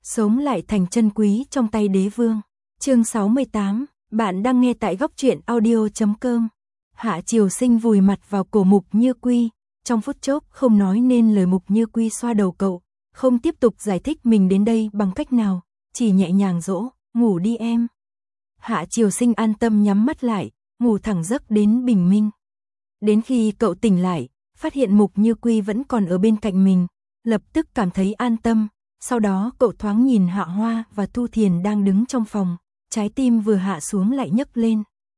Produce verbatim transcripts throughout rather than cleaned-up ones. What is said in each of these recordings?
sống lại thành chân quý trong tay đế vương. Chương sáu mươi tám, bạn đang nghe tại góc truyện audio chấm com. Hạ Triều Sinh vùi mặt vào cổ Mục Như Quy, trong phút chốc không nói nên lời. Mục Như Quy xoa đầu cậu, không tiếp tục giải thích mình đến đây bằng cách nào, chỉ nhẹ nhàng dỗ, ngủ đi em. Hạ Triều Sinh an tâm nhắm mắt lại, ngủ thẳng giấc đến bình minh. Đến khi cậu tỉnh lại, phát hiện Mục Như Quy vẫn còn ở bên cạnh mình, lập tức cảm thấy an tâm. Sau đó cậu thoáng nhìn Hạ Hoa và Thu Thiền đang đứng trong phòng, trái tim vừa hạ xuống lại nhấc lên.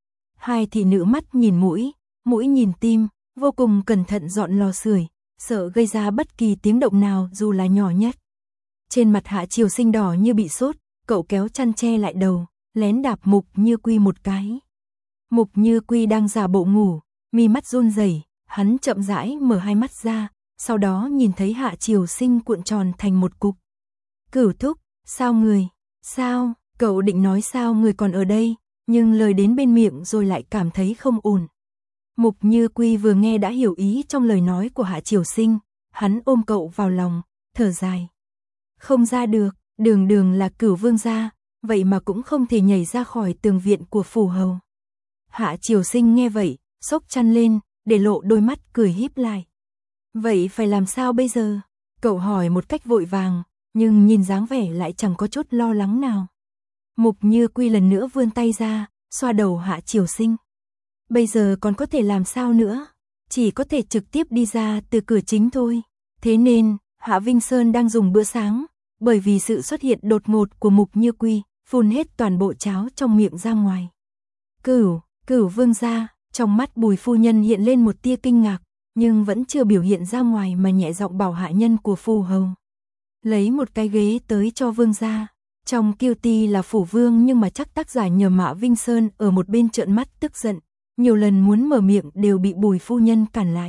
Hai thị nữ mắt nhìn mũi, mũi nhìn tim, vô cùng cẩn thận dọn lò sưởi, sợ gây ra bất kỳ tiếng động nào dù là nhỏ nhất. Trên mặt Hạ Triều Sinh đỏ như bị sốt, cậu kéo chăn che lại đầu, lén đạp Mục Như Quy một cái. Mục Như Quy đang giả bộ ngủ, mi mắt run rẩy, hắn chậm rãi mở hai mắt ra, sau đó nhìn thấy Hạ Triều Sinh cuộn tròn thành một cục. Cửu thúc, sao người, sao, cậu định nói sao người còn ở đây, nhưng lời đến bên miệng rồi lại cảm thấy không ổn. Mục Như Quy vừa nghe đã hiểu ý trong lời nói của Hạ Triều Sinh, hắn ôm cậu vào lòng, thở dài. Không ra được, đường đường là Cửu vương gia, vậy mà cũng không thể nhảy ra khỏi tường viện của phủ hầu. Hạ Triều Sinh nghe vậy, xốc chăn lên, để lộ đôi mắt cười híp lại. Vậy phải làm sao bây giờ? Cậu hỏi một cách vội vàng, nhưng nhìn dáng vẻ lại chẳng có chút lo lắng nào. Mục Như Quy lần nữa vươn tay ra, xoa đầu Hạ Triều Sinh. Bây giờ còn có thể làm sao nữa? Chỉ có thể trực tiếp đi ra từ cửa chính thôi. Thế nên, Hạ Vinh Sơn đang dùng bữa sáng, bởi vì sự xuất hiện đột ngột của Mục Như Quy, phun hết toàn bộ cháo trong miệng ra ngoài. Cửu, Cửu vương gia, trong mắt Bùi phu nhân hiện lên một tia kinh ngạc, nhưng vẫn chưa biểu hiện ra ngoài mà nhẹ giọng bảo hạ nhân của phủ hầu. Lấy một cái ghế tới cho vương gia. Trong kiêu ti là phủ vương nhưng mà chắc tác giả nhờ Hạ Vinh Sơn ở một bên trợn mắt tức giận, nhiều lần muốn mở miệng đều bị Bùi phu nhân cản lại.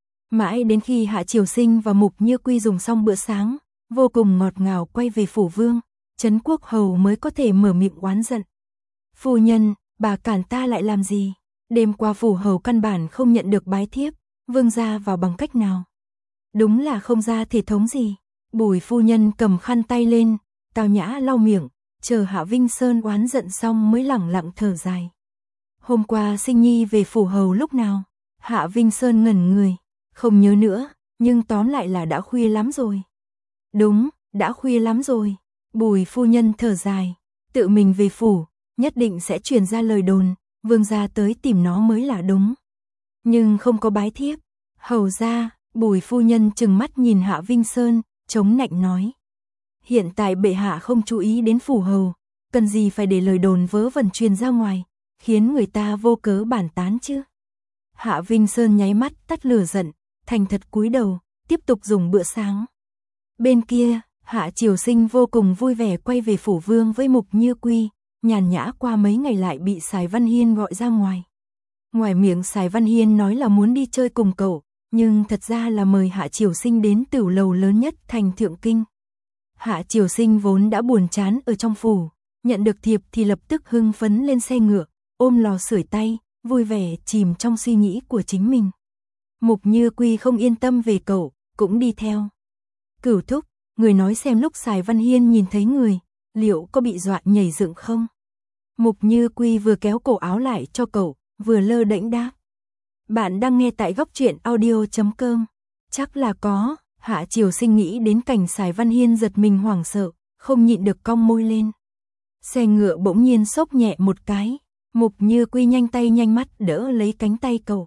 Mãi đến khi Hạ Triều Sinh và Mục Như Quy dùng xong bữa sáng, vô cùng ngọt ngào quay về phủ vương, Trấn Quốc hầu mới có thể mở miệng oán giận. Phu nhân, bà cản ta lại làm gì? Đêm qua phủ hầu căn bản không nhận được bái thiếp, vương gia vào bằng cách nào? Đúng là không ra thể thống gì. Bùi phu nhân cầm khăn tay lên, tao nhã lau miệng, chờ Hạ Vinh Sơn oán giận xong mới lẳng lặng thở dài. Hôm qua Sinh Nhi về phủ hầu lúc nào? Hạ Vinh Sơn ngẩn người, không nhớ nữa, nhưng tóm lại là đã khuya lắm rồi. Đúng, đã khuya lắm rồi. Bùi phu nhân thở dài, tự mình về phủ, nhất định sẽ truyền ra lời đồn, vương gia tới tìm nó mới là đúng. Nhưng không có bái thiếp. Hầu ra, Bùi phu nhân trừng mắt nhìn Hạ Vinh Sơn, chống nạnh nói. Hiện tại bệ hạ không chú ý đến phủ hầu, cần gì phải để lời đồn vớ vẩn truyền ra ngoài, khiến người ta vô cớ bàn tán chứ. Hạ Vinh Sơn nháy mắt tắt lửa giận, thành thật cúi đầu, tiếp tục dùng bữa sáng. Bên kia, Hạ Triều Sinh vô cùng vui vẻ quay về phủ vương với Mục Như Quy, nhàn nhã qua mấy ngày lại bị Sài Văn Hiên gọi ra ngoài. Ngoài miệng Sài Văn Hiên nói là muốn đi chơi cùng cậu, nhưng thật ra là mời Hạ Triều Sinh đến tửu lầu lớn nhất thành Thượng Kinh. Hạ Triều Sinh vốn đã buồn chán ở trong phủ, nhận được thiệp thì lập tức hưng phấn lên xe ngựa, ôm lò sưởi tay, vui vẻ chìm trong suy nghĩ của chính mình. Mục Như Quy không yên tâm về cậu, cũng đi theo. Cửu thúc, người nói xem lúc Sài Văn Hiên nhìn thấy người, liệu có bị dọa nhảy dựng không? Mục Như Quy vừa kéo cổ áo lại cho cậu, vừa lơ đễnh đáp. Bạn đang nghe tại góc truyện audio chấm com. Chắc là có. Hạ Triều Sinh nghĩ đến cảnh Sài Văn Hiên giật mình hoảng sợ, không nhịn được cong môi lên. Xe ngựa bỗng nhiên xốc nhẹ một cái, Mục Như Quy nhanh tay nhanh mắt đỡ lấy cánh tay cậu.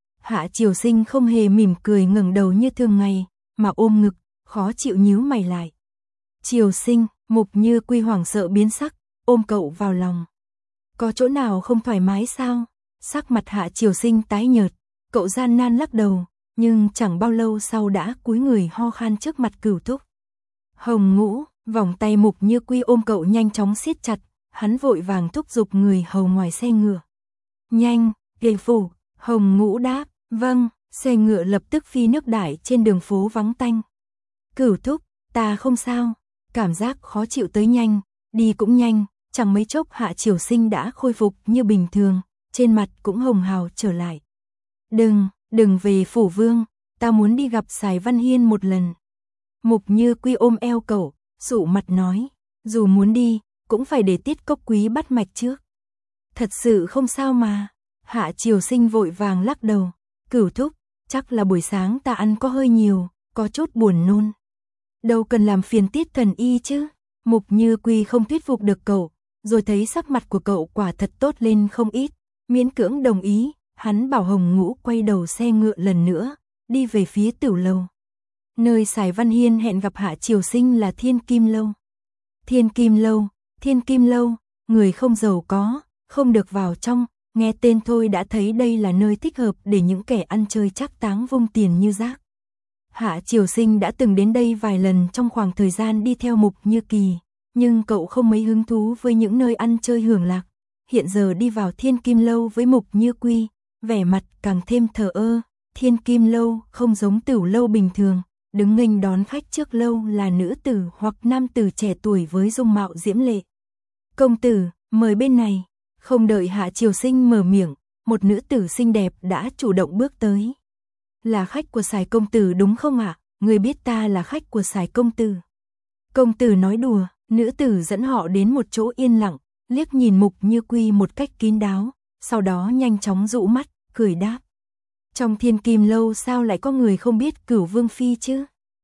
Hạ Triều Sinh không hề mỉm cười ngẩng đầu như thường ngày, mà ôm ngực, khó chịu nhíu mày lại. Triều Sinh, Mục Như Quy hoảng sợ biến sắc, ôm cậu vào lòng. Có chỗ nào không thoải mái sao? Sắc mặt Hạ Triều Sinh tái nhợt, cậu gian nan lắc đầu, nhưng chẳng bao lâu sau đã cúi người ho khan trước mặt Cửu thúc. Hồng Ngũ, vòng tay Mục Như Quy ôm cậu nhanh chóng siết chặt, hắn vội vàng thúc giục người hầu ngoài xe ngựa. Nhanh, ghê phủ, Hồng Ngũ đáp, vâng, xe ngựa lập tức phi nước đại trên đường phố vắng tanh. Cửu thúc, ta không sao, cảm giác khó chịu tới nhanh, đi cũng nhanh, chẳng mấy chốc Hạ Triều Sinh đã khôi phục như bình thường, trên mặt cũng hồng hào trở lại. Đừng, đừng về phủ vương, ta muốn đi gặp Sài Văn Hiên một lần. Mục Như Quy ôm eo cậu, sụ mặt nói, dù muốn đi, cũng phải để Tiết Cốc Quý bắt mạch trước. Thật sự không sao mà. Hạ Triều Sinh vội vàng lắc đầu, Cửu thúc, chắc là buổi sáng ta ăn có hơi nhiều, có chút buồn nôn. Đâu cần làm phiền Tiết thần y chứ. Mục Như Quy không thuyết phục được cậu, rồi thấy sắc mặt của cậu quả thật tốt lên không ít, miễn cưỡng đồng ý, hắn bảo Hồng Ngũ quay đầu xe ngựa lần nữa, đi về phía Tửu Lâu. Nơi Sài Văn Hiên hẹn gặp Hạ Triều Sinh là Thiên Kim Lâu. Thiên Kim Lâu, Thiên Kim Lâu, người không giàu có, không được vào trong, nghe tên thôi đã thấy đây là nơi thích hợp để những kẻ ăn chơi trác táng vung tiền như rác. Hạ Triều Sinh đã từng đến đây vài lần trong khoảng thời gian đi theo Mục Như Kỳ, nhưng cậu không mấy hứng thú với những nơi ăn chơi hưởng lạc. Hiện giờ đi vào Thiên Kim Lâu với Mục Như Quy, vẻ mặt càng thêm thờ ơ. Thiên Kim Lâu không giống Tửu Lâu bình thường, đứng nghênh đón khách trước lâu là nữ tử hoặc nam tử trẻ tuổi với dung mạo diễm lệ. Công tử, mời bên này. Không đợi Hạ Triều Sinh mở miệng, một nữ tử xinh đẹp đã chủ động bước tới. Là khách của Sài công tử đúng không ạ? À? Người biết ta là khách của Sài công tử. Công tử nói đùa, nữ tử dẫn họ đến một chỗ yên lặng, liếc nhìn Mục Như Quy một cách kín đáo, sau đó nhanh chóng dụ mắt, cười đáp. Trong Thiên Kim Lâu sao lại có người không biết Cửu Vương Phi chứ?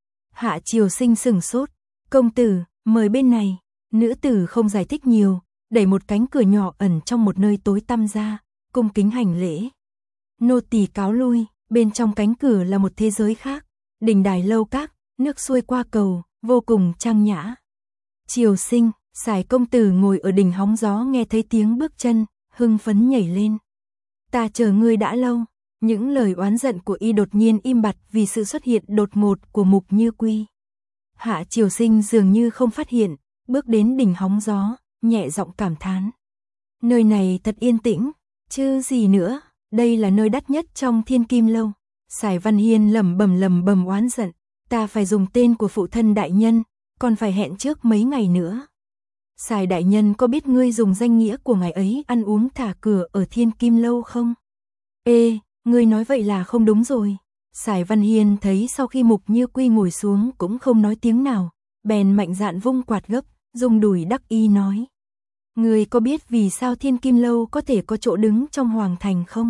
Hạ Triều Sinh sừng sốt, công tử, mời bên này. Nữ tử không giải thích nhiều, đẩy một cánh cửa nhỏ ẩn trong một nơi tối tăm ra, cung kính hành lễ. Nô tỳ cáo lui, bên trong cánh cửa là một thế giới khác, đình đài lâu các, nước xuôi qua cầu, vô cùng trang nhã. Triều Sinh, Sài công tử ngồi ở đỉnh hóng gió nghe thấy tiếng bước chân, hưng phấn nhảy lên. Ta chờ ngươi đã lâu. Những lời oán giận của y đột nhiên im bặt vì sự xuất hiện đột ngột của Mục Như Quy. Hạ Triều Sinh dường như không phát hiện, bước đến đỉnh hóng gió, nhẹ giọng cảm thán. Nơi này thật yên tĩnh, chứ gì nữa, đây là nơi đắt nhất trong Thiên Kim Lâu. Sài Văn Hiên lẩm bẩm lẩm bẩm oán giận, ta phải dùng tên của phụ thân đại nhân, còn phải hẹn trước mấy ngày nữa. Sài đại nhân có biết ngươi dùng danh nghĩa của ngài ấy ăn uống thả cửa ở Thiên Kim Lâu không? Ê, ngươi nói vậy là không đúng rồi. Sài Văn Hiên thấy sau khi Mục Như Quy ngồi xuống cũng không nói tiếng nào, bèn mạnh dạn vung quạt gấp, dùng đùi đắc y nói. Ngươi có biết vì sao Thiên Kim Lâu có thể có chỗ đứng trong hoàng thành không?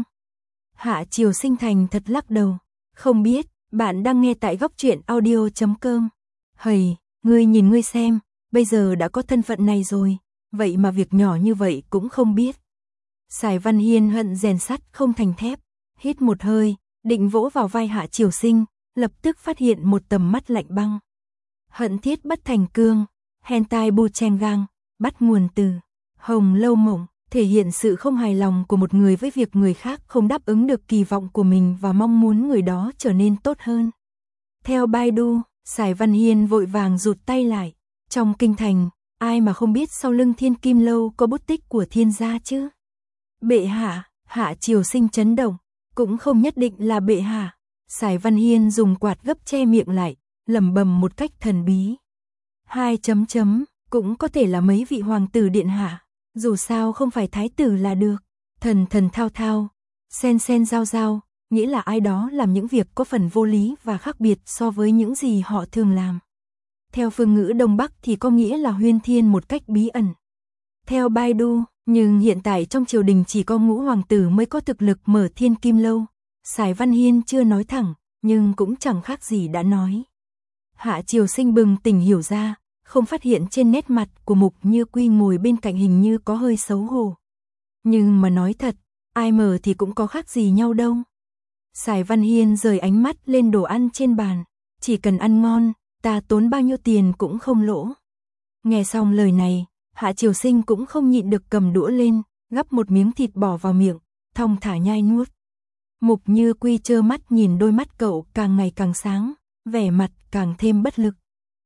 Hạ Triều Sinh thành thật lắc đầu. Không biết, bạn đang nghe tại góc truyện audio chấm com. Hầy, ngươi nhìn ngươi xem, bây giờ đã có thân phận này rồi, vậy mà việc nhỏ như vậy cũng không biết. Sài Văn Hiên hận rèn sắt không thành thép, hít một hơi, định vỗ vào vai Hạ Triều Sinh, lập tức phát hiện một tầm mắt lạnh băng. Hận thiết bất thành cương, hentai bu chen gang, bắt nguồn từ Hồng Lâu Mộng, thể hiện sự không hài lòng của một người với việc người khác không đáp ứng được kỳ vọng của mình và mong muốn người đó trở nên tốt hơn. Theo Baidu, Sài Văn Hiên vội vàng rụt tay lại. Trong kinh thành, ai mà không biết sau lưng Thiên Kim Lâu có bút tích của Thiên gia chứ? Bệ hạ, Hạ Triều Sinh chấn động, cũng không nhất định là bệ hạ. Sài Văn Hiên dùng quạt gấp che miệng lại, lẩm bẩm một cách thần bí. Hai chấm chấm, cũng có thể là mấy vị hoàng tử điện hạ, dù sao không phải thái tử là được. Thần thần thao thao, sen sen giao giao, nghĩa là ai đó làm những việc có phần vô lý và khác biệt so với những gì họ thường làm. Theo phương ngữ Đông Bắc thì có nghĩa là huyên thiên một cách bí ẩn. Theo Baidu, nhưng hiện tại trong triều đình chỉ có ngũ hoàng tử mới có thực lực mở Thiên Kim Lâu. Sài Văn Hiên chưa nói thẳng, nhưng cũng chẳng khác gì đã nói. Hạ Triều Sinh bừng tỉnh hiểu ra, không phát hiện trên nét mặt của Mục Như Quy ngồi bên cạnh hình như có hơi xấu hổ. Nhưng mà nói thật, ai mở thì cũng có khác gì nhau đâu. Sài Văn Hiên rời ánh mắt lên đồ ăn trên bàn, chỉ cần ăn ngon, ta tốn bao nhiêu tiền cũng không lỗ. Nghe xong lời này, Hạ Triều Sinh cũng không nhịn được cầm đũa lên, gắp một miếng thịt bỏ vào miệng, thong thả nhai nuốt. Mục Như Quy trơ mắt nhìn đôi mắt cậu càng ngày càng sáng, vẻ mặt càng thêm bất lực.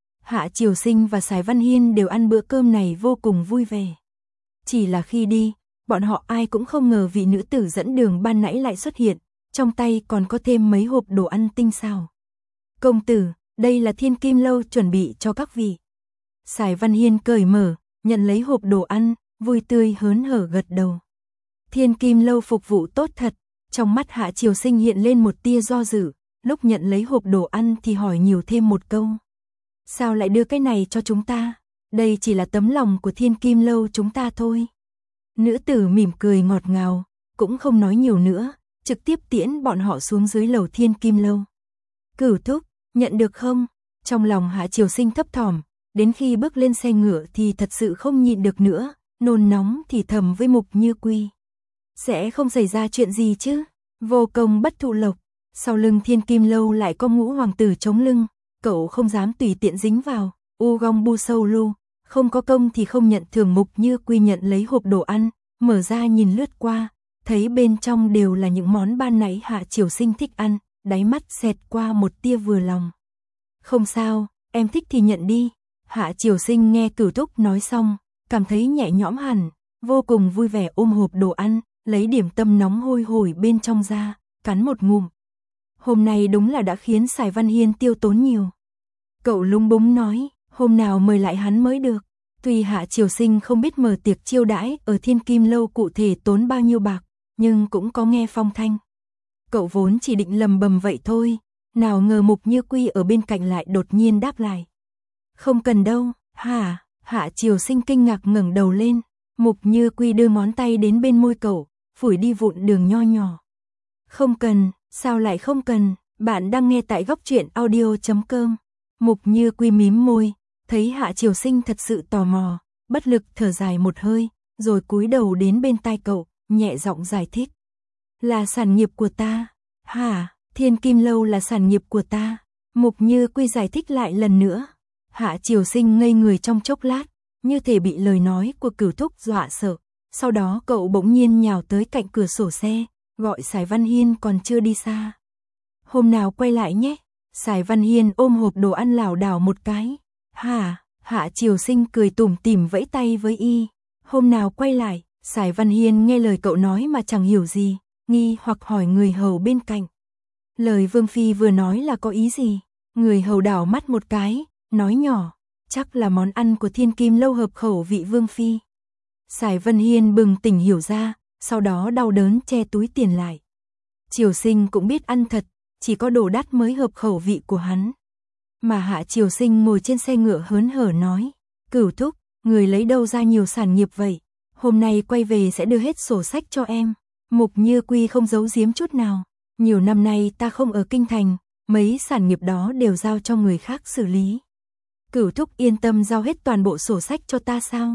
Hạ Triều Sinh và Sài Văn Hiên đều ăn bữa cơm này vô cùng vui vẻ. Chỉ là khi đi, bọn họ ai cũng không ngờ vị nữ tử dẫn đường ban nãy lại xuất hiện, trong tay còn có thêm mấy hộp đồ ăn tinh xảo. Công tử, đây là Thiên Kim Lâu chuẩn bị cho các vị. Sài Văn Hiên cởi mở, nhận lấy hộp đồ ăn, vui tươi hớn hở gật đầu. Thiên Kim Lâu phục vụ tốt thật. Trong mắt Hạ Triều Sinh hiện lên một tia do dự, lúc nhận lấy hộp đồ ăn thì hỏi nhiều thêm một câu. Sao lại đưa cái này cho chúng ta? Đây chỉ là tấm lòng của Thiên Kim Lâu chúng ta thôi. Nữ tử mỉm cười ngọt ngào, cũng không nói nhiều nữa, trực tiếp tiễn bọn họ xuống dưới lầu Thiên Kim Lâu. Cửu thúc, nhận được không? Trong lòng Hạ Triều Sinh thấp thỏm, đến khi bước lên xe ngựa thì thật sự không nhịn được nữa, nôn nóng thì thầm với Mục Như Quy. Sẽ không xảy ra chuyện gì chứ? Vô công bất thụ lộc, sau lưng Thiên Kim Lâu lại có ngũ hoàng tử chống lưng, cậu không dám tùy tiện dính vào. U Gong Bu Sâu Lu, không có công thì không nhận thưởng. Mục Như Quy nhận lấy hộp đồ ăn, mở ra nhìn lướt qua, thấy bên trong đều là những món ban nãy Hạ Triều Sinh thích ăn, đáy mắt xẹt qua một tia vừa lòng. Không sao, em thích thì nhận đi. Hạ Triều Sinh nghe Cửu thúc nói xong, cảm thấy nhẹ nhõm hẳn, vô cùng vui vẻ ôm hộp đồ ăn, lấy điểm tâm nóng hôi hổi bên trong ra, cắn một ngụm. Hôm nay đúng là đã khiến Sài Văn Hiên tiêu tốn nhiều. Cậu lúng búng nói, hôm nào mời lại hắn mới được. Tuy Hạ Triều Sinh không biết mở tiệc chiêu đãi ở Thiên Kim Lâu cụ thể tốn bao nhiêu bạc, nhưng cũng có nghe phong thanh. Cậu vốn chỉ định lầm bầm vậy thôi, nào ngờ Mục Như Quy ở bên cạnh lại đột nhiên đáp lại. Không cần đâu. Hả? Hạ Triều Sinh kinh ngạc ngẩng đầu lên, Mục Như Quy đưa ngón tay đến bên môi cậu, phủi đi vụn đường nho nhỏ. Không cần. Sao lại không cần? Bạn đang nghe tại góc truyện audio chấm com. Mục Như Quy mím môi, thấy Hạ Triều Sinh thật sự tò mò, bất lực thở dài một hơi, rồi cúi đầu đến bên tai cậu, nhẹ giọng giải thích. Là sản nghiệp của ta. Hả? Thiên Kim Lâu là sản nghiệp của ta. Mục Như Quy giải thích lại lần nữa. Hạ Triều Sinh ngây người trong chốc lát, như thể bị lời nói của Cửu thúc dọa sợ. Sau đó cậu bỗng nhiên nhào tới cạnh cửa sổ xe, gọi Sài Văn Hiên còn chưa đi xa. Hôm nào quay lại nhé. Sài Văn Hiên ôm hộp đồ ăn lảo đảo một cái. Hả? Hạ Triều Sinh cười tủm tỉm vẫy tay với y. Hôm nào quay lại? Sài Văn Hiên nghe lời cậu nói mà chẳng hiểu gì, nghi hoặc hỏi người hầu bên cạnh. Lời Vương Phi vừa nói là có ý gì? Người hầu đảo mắt một cái, nói nhỏ, chắc là món ăn của Thiên Kim Lâu hợp khẩu vị Vương Phi. Sài Văn Hiên bừng tỉnh hiểu ra, sau đó đau đớn che túi tiền lại. Triều Sinh cũng biết ăn thật, chỉ có đồ đắt mới hợp khẩu vị của hắn. Mà Hạ Triều Sinh ngồi trên xe ngựa hớn hở nói, Cửu thúc, người lấy đâu ra nhiều sản nghiệp vậy? Hôm nay quay về sẽ đưa hết sổ sách cho em. Mục Như Quy không giấu giếm chút nào. Nhiều năm nay ta không ở kinh thành, mấy sản nghiệp đó đều giao cho người khác xử lý. Cửu thúc yên tâm giao hết toàn bộ sổ sách cho ta sao?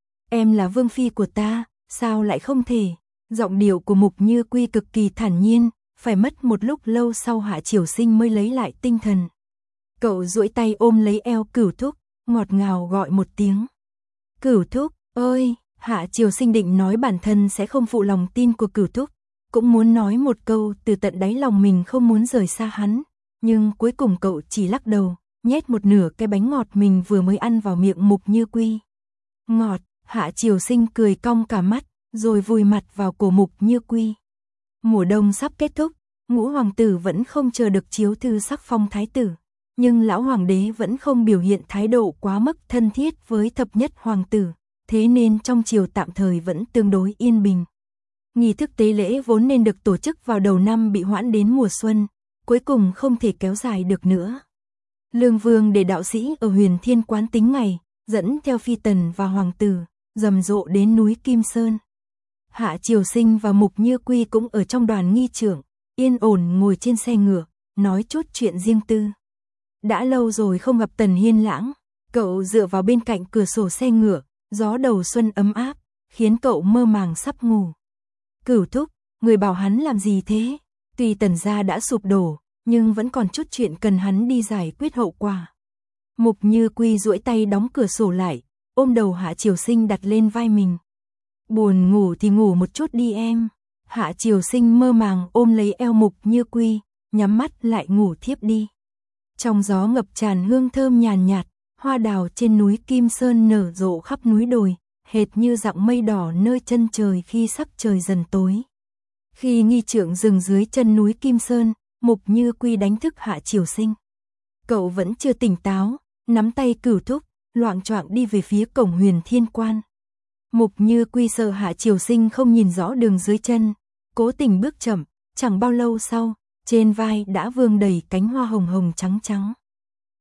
Em là Vương Phi của ta, sao lại không thể? Giọng điệu của Mục Như Quy cực kỳ thản nhiên, phải mất một lúc lâu sau Hạ Triều Sinh mới lấy lại tinh thần. Cậu duỗi tay ôm lấy eo Cửu thúc, ngọt ngào gọi một tiếng. Cửu thúc, ơi! Hạ Triều Sinh định nói bản thân sẽ không phụ lòng tin của Cửu thúc, cũng muốn nói một câu từ tận đáy lòng mình không muốn rời xa hắn, nhưng cuối cùng cậu chỉ lắc đầu, nhét một nửa cái bánh ngọt mình vừa mới ăn vào miệng Mục Như Quy. Ngọt! Hạ Triều Sinh cười cong cả mắt, rồi vùi mặt vào cổ Mục Như Quy. Mùa đông sắp kết thúc, ngũ hoàng tử vẫn không chờ được chiếu thư sắc phong thái tử, nhưng lão hoàng đế vẫn không biểu hiện thái độ quá mức thân thiết với thập nhất hoàng tử, thế nên trong triều tạm thời vẫn tương đối yên bình. Nghi thức tế lễ vốn nên được tổ chức vào đầu năm bị hoãn đến mùa xuân, cuối cùng không thể kéo dài được nữa. Lương Vương để đạo sĩ ở Huyền Thiên Quán tính ngày, dẫn theo phi tần và hoàng tử, rầm rộ đến núi Kim Sơn. Hạ Triều Sinh và Mục Như Quy cũng ở trong đoàn nghi trưởng, yên ổn ngồi trên xe ngựa, nói chút chuyện riêng tư. Đã lâu rồi không gặp Tần Hiên Lãng, cậu dựa vào bên cạnh cửa sổ xe ngựa, gió đầu xuân ấm áp, khiến cậu mơ màng sắp ngủ. Cửu thúc, người bảo hắn làm gì thế? Tuy Tần gia đã sụp đổ, nhưng vẫn còn chút chuyện cần hắn đi giải quyết hậu quả. Mục Như Quy duỗi tay đóng cửa sổ lại, ôm đầu Hạ Triều Sinh đặt lên vai mình. Buồn ngủ thì ngủ một chút đi em. Hạ Triều Sinh mơ màng ôm lấy eo Mục Như Quy, nhắm mắt lại ngủ thiếp đi. Trong gió ngập tràn hương thơm nhàn nhạt, hoa đào trên núi Kim Sơn nở rộ khắp núi đồi, hệt như dặng mây đỏ nơi chân trời khi sắc trời dần tối. Khi nghi trượng dừng dưới chân núi Kim Sơn, Mục Như Quy đánh thức Hạ Triều Sinh. Cậu vẫn chưa tỉnh táo, nắm tay Cửu thúc, loạng choạng đi về phía cổng Huyền Thiên Quan. Mục Như Quy sợ Hạ Triều Sinh không nhìn rõ đường dưới chân, cố tình bước chậm, chẳng bao lâu sau, trên vai đã vương đầy cánh hoa hồng hồng trắng trắng.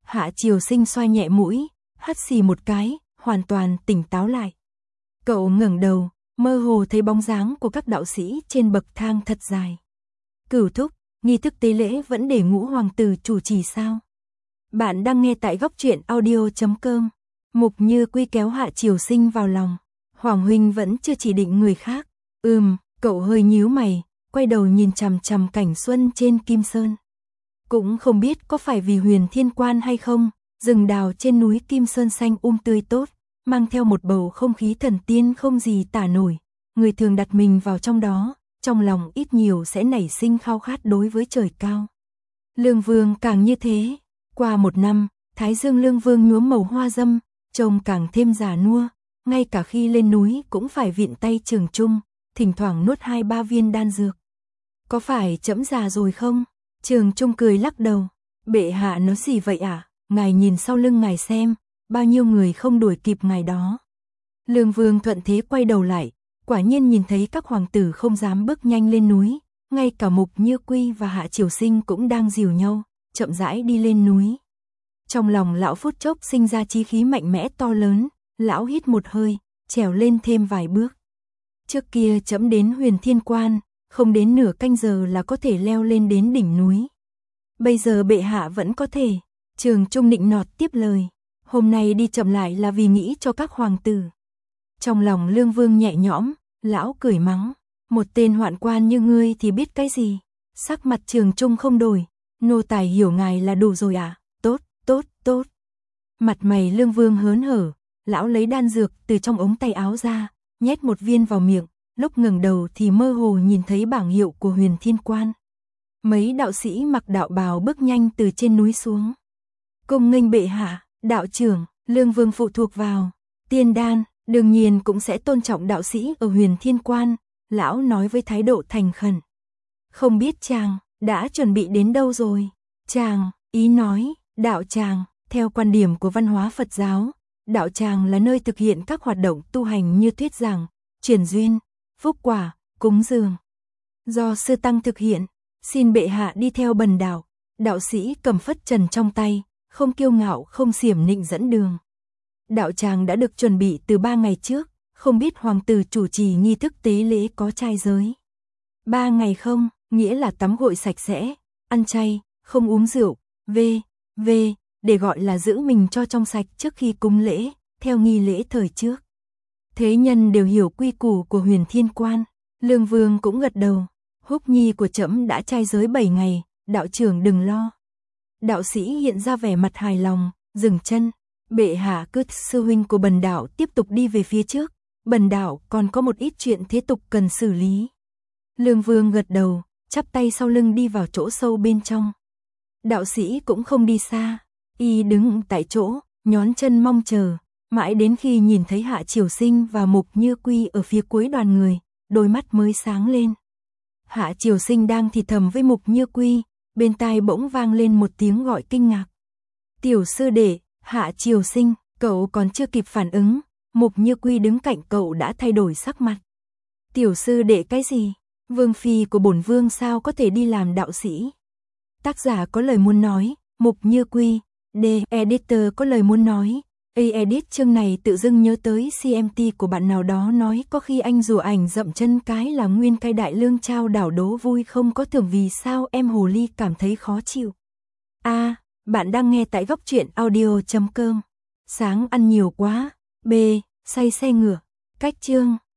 Hạ Triều Sinh xoa nhẹ mũi, hắt xì một cái, hoàn toàn tỉnh táo lại. Cậu ngẩng đầu, mơ hồ thấy bóng dáng của các đạo sĩ trên bậc thang thật dài. Cửu thúc, nghi thức tế lễ vẫn để Ngũ hoàng tử chủ trì sao? Bạn đang nghe tại góc truyện audio chấm com. Mục Như Quy kéo Hạ Triều Sinh vào lòng. Hoàng huynh vẫn chưa chỉ định người khác. Ừm, cậu hơi nhíu mày, quay đầu nhìn chằm chằm cảnh xuân trên Kim Sơn. Cũng không biết có phải vì Huyền Thiên Quan hay không, rừng đào trên núi Kim Sơn xanh um tươi tốt, mang theo một bầu không khí thần tiên không gì tả nổi. Người thường đặt mình vào trong đó, trong lòng ít nhiều sẽ nảy sinh khao khát đối với trời cao. Lương Vương càng như thế. Qua một năm, Thái Dương Lương Vương nhuốm màu hoa dâm, trông càng thêm già nua, ngay cả khi lên núi cũng phải viện tay Trường Trung, thỉnh thoảng nuốt hai ba viên đan dược. Có phải trẫm già rồi không? Trường Trung cười lắc đầu. Bệ hạ nói gì vậy ạ? À? Ngài nhìn sau lưng ngài xem, bao nhiêu người không đuổi kịp ngài đó. Lương Vương thuận thế quay đầu lại, quả nhiên nhìn thấy các hoàng tử không dám bước nhanh lên núi, ngay cả Mục Như Quy và Hạ Triều Sinh cũng đang dìu nhau, chậm rãi đi lên núi. Trong lòng lão phút chốc sinh ra chí khí mạnh mẽ to lớn, lão hít một hơi, trèo lên thêm vài bước. Trước kia trẫm đến Huyền Thiên Quan, không đến nửa canh giờ là có thể leo lên đến đỉnh núi. Bây giờ bệ hạ vẫn có thể. Trường Trung nịnh nọt tiếp lời. Hôm nay đi chậm lại là vì nghĩ cho các hoàng tử. Trong lòng Lương Vương nhẹ nhõm, lão cười mắng. Một tên hoạn quan như ngươi thì biết cái gì? Sắc mặt Trường Trung không đổi. Nô tài hiểu ngài là đủ rồi à? Tốt, tốt, tốt. Mặt mày Lương Vương hớn hở, lão lấy đan dược từ trong ống tay áo ra, nhét một viên vào miệng, lúc ngẩng đầu thì mơ hồ nhìn thấy bảng hiệu của Huyền Thiên Quan. Mấy đạo sĩ mặc đạo bào bước nhanh từ trên núi xuống. Cung nghênh bệ hạ, đạo trưởng, Lương Vương phụ thuộc vào Tiên Đan, đương nhiên cũng sẽ tôn trọng đạo sĩ ở Huyền Thiên Quan, lão nói với thái độ thành khẩn. Không biết chàng đã chuẩn bị đến đâu rồi? Chàng, ý nói, đạo tràng, theo quan điểm của văn hóa Phật giáo, đạo tràng là nơi thực hiện các hoạt động tu hành như thuyết giảng, truyền duyên, phúc quả, cúng dường. Do sư tăng thực hiện, xin bệ hạ đi theo bần đạo. Đạo sĩ cầm phất trần trong tay, không kiêu ngạo không xiểm nịnh dẫn đường. Đạo tràng đã được chuẩn bị từ ba ngày trước, không biết hoàng tử chủ trì nghi thức tế lễ có trai giới. Ba ngày không, nghĩa là tắm gội sạch sẽ, ăn chay, không uống rượu, v, v, để gọi là giữ mình cho trong sạch trước khi cúng lễ, theo nghi lễ thời trước. Thế nhân đều hiểu quy củ của Huyền Thiên Quan, Lương Vương cũng gật đầu. Húc nhi của trẫm đã trai giới bảy ngày, đạo trưởng đừng lo. Đạo sĩ hiện ra vẻ mặt hài lòng, dừng chân. Bệ hạ cứ sư huynh của bần đạo tiếp tục đi về phía trước, bần đạo còn có một ít chuyện thế tục cần xử lý. Lương Vương gật đầu, chắp tay sau lưng đi vào chỗ sâu bên trong. Đạo sĩ cũng không đi xa, y đứng tại chỗ, nhón chân mong chờ, mãi đến khi nhìn thấy Hạ Triều Sinh và Mục Như Quy ở phía cuối đoàn người, đôi mắt mới sáng lên. Hạ Triều Sinh đang thì thầm với Mục Như Quy, bên tai bỗng vang lên một tiếng gọi kinh ngạc. Tiểu sư đệ, Hạ Triều Sinh, cậu còn chưa kịp phản ứng, Mục Như Quy đứng cạnh cậu đã thay đổi sắc mặt. Tiểu sư đệ cái gì? Vương phi của bổn vương sao có thể đi làm đạo sĩ? Tác giả có lời muốn nói, Mục Như Quy, D. Editor có lời muốn nói. A edit chương này tự dưng nhớ tới xê em tê của bạn nào đó nói có khi anh rùa ảnh dậm chân cái là nguyên cây đại lương trao đảo đố vui không có thưởng vì sao em hồ ly cảm thấy khó chịu. A, à, bạn đang nghe tại góc truyện audio chấm com. Sáng ăn nhiều quá. B, say xe ngựa. Cách chương.